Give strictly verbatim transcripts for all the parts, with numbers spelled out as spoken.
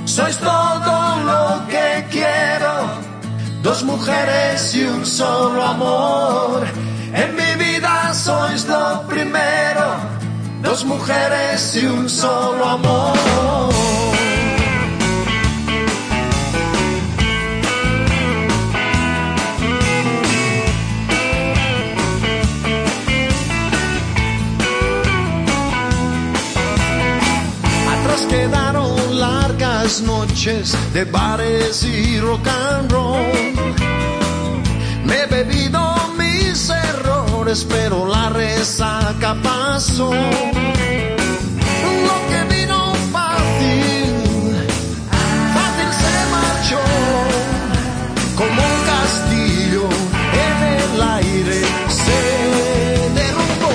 sois todo lo que quiero. Dos mujeres y un solo amor. En mi vida sois lo primero. Dos mujeres y un solo amor. Quedaron largas noches de bares y rock and roll. Me he bebido mis errores, pero la resaca pasó. Lo que vino fácil, fácil se marchó. Como un castillo en el aire se derrumbó.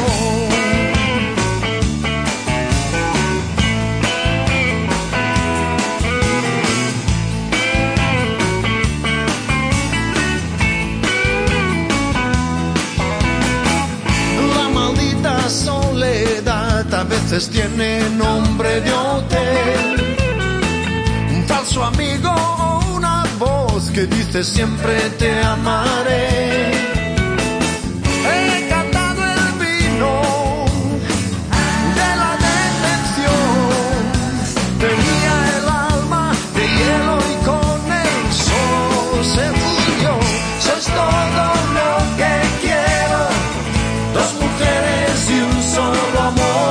A veces tiene nombre de hotel, un falso amigo o una voz que dice siempre te amaré. He cantado el vino de la decepción, tenía el alma de hielo y con el sol se fundió. Sois todo lo que quiero, dos mujeres y un solo amor.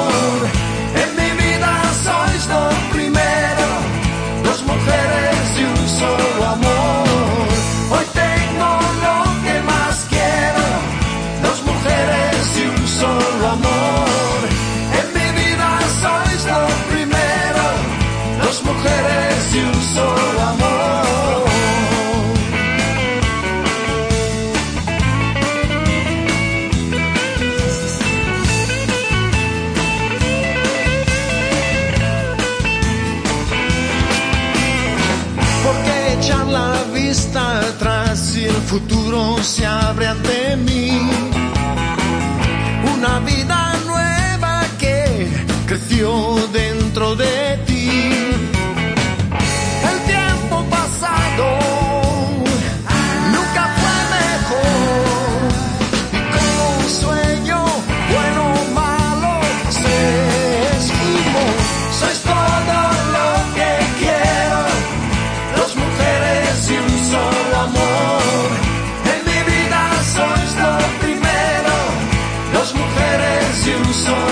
Solo amor, hoy tengo lo que más quiero, dos mujeres y un solo amor. En mi vida sois lo primero, dos mujeres y un solo amor. Echar la vista atrás y el futuro se abre ante mí. Una vida nueva que creció dentro de ti. El tiempo pasado nunca fue mejor, y como un sueño bueno o malo se esfumó. Sois todo lo que quiero, dos mujeres y un solo amor. En mi vida sois lo primero, dos mujeres y un solo amor.